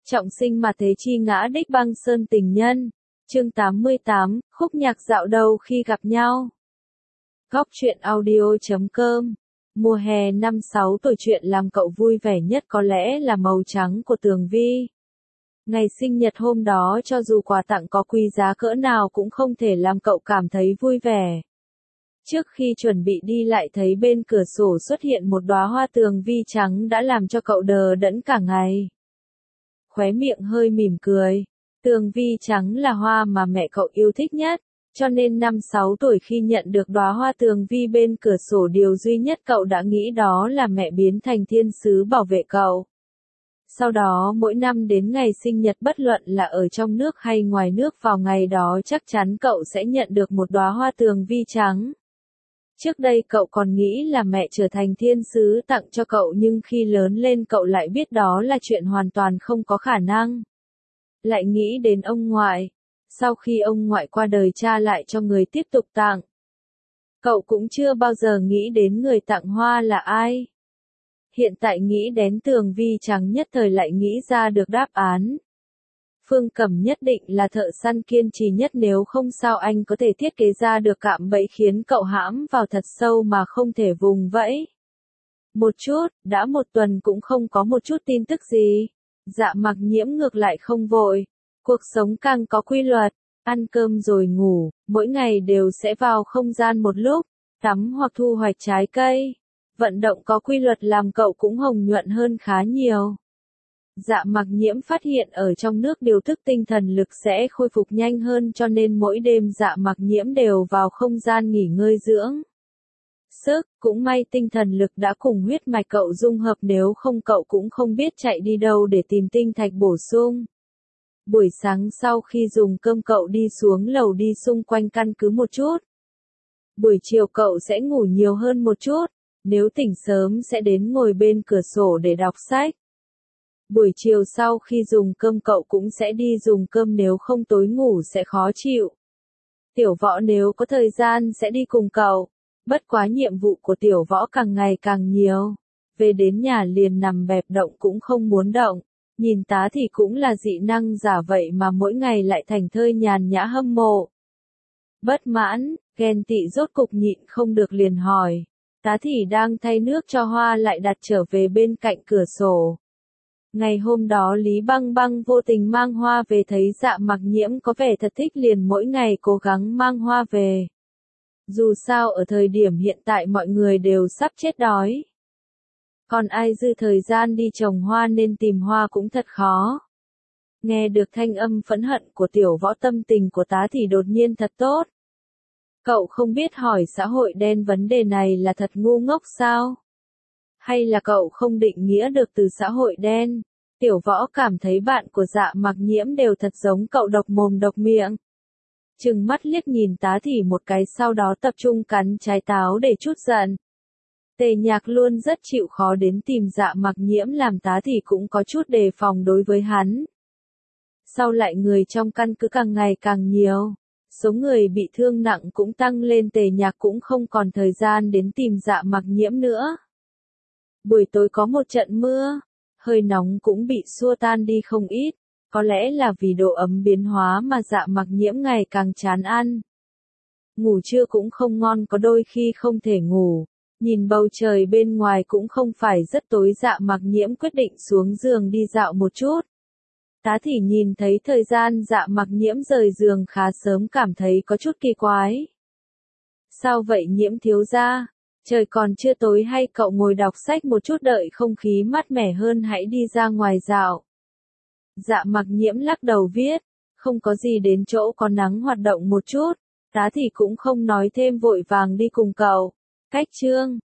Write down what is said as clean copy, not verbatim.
Trọng sinh mà thế chi ngã đích băng sơn tình nhân. Chương 88, khúc nhạc dạo đầu khi gặp nhau. Góc truyện audio.com. Mùa hè năm 6 tuổi, chuyện làm cậu vui vẻ nhất có lẽ là màu trắng của Tường Vi. Ngày sinh nhật hôm đó cho dù quà tặng có quý giá cỡ nào cũng không thể làm cậu cảm thấy vui vẻ. Trước khi chuẩn bị đi lại thấy bên cửa sổ xuất hiện một đóa hoa tường vi trắng đã làm cho cậu đờ đẫn cả ngày. Khóe miệng hơi mỉm cười. Tường vi trắng là hoa mà mẹ cậu yêu thích nhất, cho nên năm 6 tuổi khi nhận được đóa hoa tường vi bên cửa sổ, điều duy nhất cậu đã nghĩ đó là mẹ biến thành thiên sứ bảo vệ cậu. Sau đó mỗi năm đến ngày sinh nhật, bất luận là ở trong nước hay ngoài nước, vào ngày đó chắc chắn cậu sẽ nhận được một đóa hoa tường vi trắng. Trước đây cậu còn nghĩ là mẹ trở thành thiên sứ tặng cho cậu, nhưng khi lớn lên cậu lại biết đó là chuyện hoàn toàn không có khả năng. Lại nghĩ đến ông ngoại. Sau khi ông ngoại qua đời, cha lại cho người tiếp tục tặng. Cậu cũng chưa bao giờ nghĩ đến người tặng hoa là ai. Hiện tại nghĩ đến tường vi trắng, nhất thời lại nghĩ ra được đáp án. Phương Cẩm nhất định là thợ săn kiên trì nhất, nếu không sao anh có thể thiết kế ra được cạm bẫy khiến cậu hãm vào thật sâu mà không thể vùng vẫy. Một chút, đã một tuần cũng không có một chút tin tức gì. Dạ Mặc Nhiễm ngược lại không vội. Cuộc sống càng có quy luật, ăn cơm rồi ngủ, mỗi ngày đều sẽ vào không gian một lúc, tắm hoặc thu hoạch trái cây. Vận động có quy luật làm cậu cũng hồng nhuận hơn khá nhiều. Dạ Mặc Nhiễm phát hiện ở trong nước điều thức tinh thần lực sẽ khôi phục nhanh hơn, cho nên mỗi đêm Dạ Mặc Nhiễm đều vào không gian nghỉ ngơi dưỡng sức. Cũng may tinh thần lực đã cùng huyết mạch cậu dung hợp, nếu không cậu cũng không biết chạy đi đâu để tìm tinh thạch bổ sung. Buổi sáng sau khi dùng cơm cậu đi xuống lầu đi xung quanh căn cứ một chút. Buổi chiều cậu sẽ ngủ nhiều hơn một chút, nếu tỉnh sớm sẽ đến ngồi bên cửa sổ để đọc sách. Buổi chiều sau khi dùng cơm cậu cũng sẽ đi dùng cơm, nếu không tối ngủ sẽ khó chịu. Tiểu Võ nếu có thời gian sẽ đi cùng cậu, bất quá nhiệm vụ của Tiểu Võ càng ngày càng nhiều. Về đến nhà liền nằm bẹp động cũng không muốn động. Nhìn Tá thì cũng là dị năng giả vậy mà mỗi ngày lại thành thơi nhàn nhã, hâm mộ. Bất mãn, ghen tị rốt cục nhịn không được liền hỏi. Tá thì đang thay nước cho hoa lại đặt trở về bên cạnh cửa sổ. Ngày hôm đó Lý Băng Băng vô tình mang hoa về, thấy Dạ Mặc Nhiễm có vẻ thật thích liền mỗi ngày cố gắng mang hoa về. Dù sao ở thời điểm hiện tại mọi người đều sắp chết đói. Còn ai dư thời gian đi trồng hoa nên tìm hoa cũng thật khó. Nghe được thanh âm phẫn hận của Tiểu Võ, tâm tình của Tá thì đột nhiên thật tốt. Cậu không biết hỏi xã hội đen vấn đề này là thật ngu ngốc sao? Hay là cậu không định nghĩa được từ xã hội đen? Tiểu Võ cảm thấy bạn của Dạ Mặc Nhiễm đều thật giống cậu, độc mồm độc miệng. Trừng mắt liếc nhìn Tá thì một cái, sau đó tập trung cắn trái táo để trút giận. Tề Nhạc luôn rất chịu khó đến tìm Dạ Mặc Nhiễm, làm Tá thì cũng có chút đề phòng đối với hắn. Sau lại người trong căn cứ càng ngày càng nhiều, số người bị thương nặng cũng tăng lên, Tề Nhạc cũng không còn thời gian đến tìm Dạ Mặc Nhiễm nữa. Buổi tối có một trận mưa, hơi nóng cũng bị xua tan đi không ít, có lẽ là vì độ ấm biến hóa mà Dạ Mặc Nhiễm ngày càng chán ăn. Ngủ trưa cũng không ngon, có đôi khi không thể ngủ. Nhìn bầu trời bên ngoài cũng không phải rất tối, Dạ Mặc Nhiễm quyết định xuống giường đi dạo một chút. Tá thì nhìn thấy thời gian Dạ Mặc Nhiễm rời giường khá sớm, cảm thấy có chút kỳ quái. Sao vậy Nhiễm thiếu gia? Trời còn chưa tối hay cậu ngồi đọc sách một chút, đợi không khí mát mẻ hơn hãy đi ra ngoài dạo. Dạ Mặc Nhiễm lắc đầu viết, không có gì, đến chỗ có nắng hoạt động một chút. Tá thì cũng không nói thêm, vội vàng đi cùng cậu. Cách chương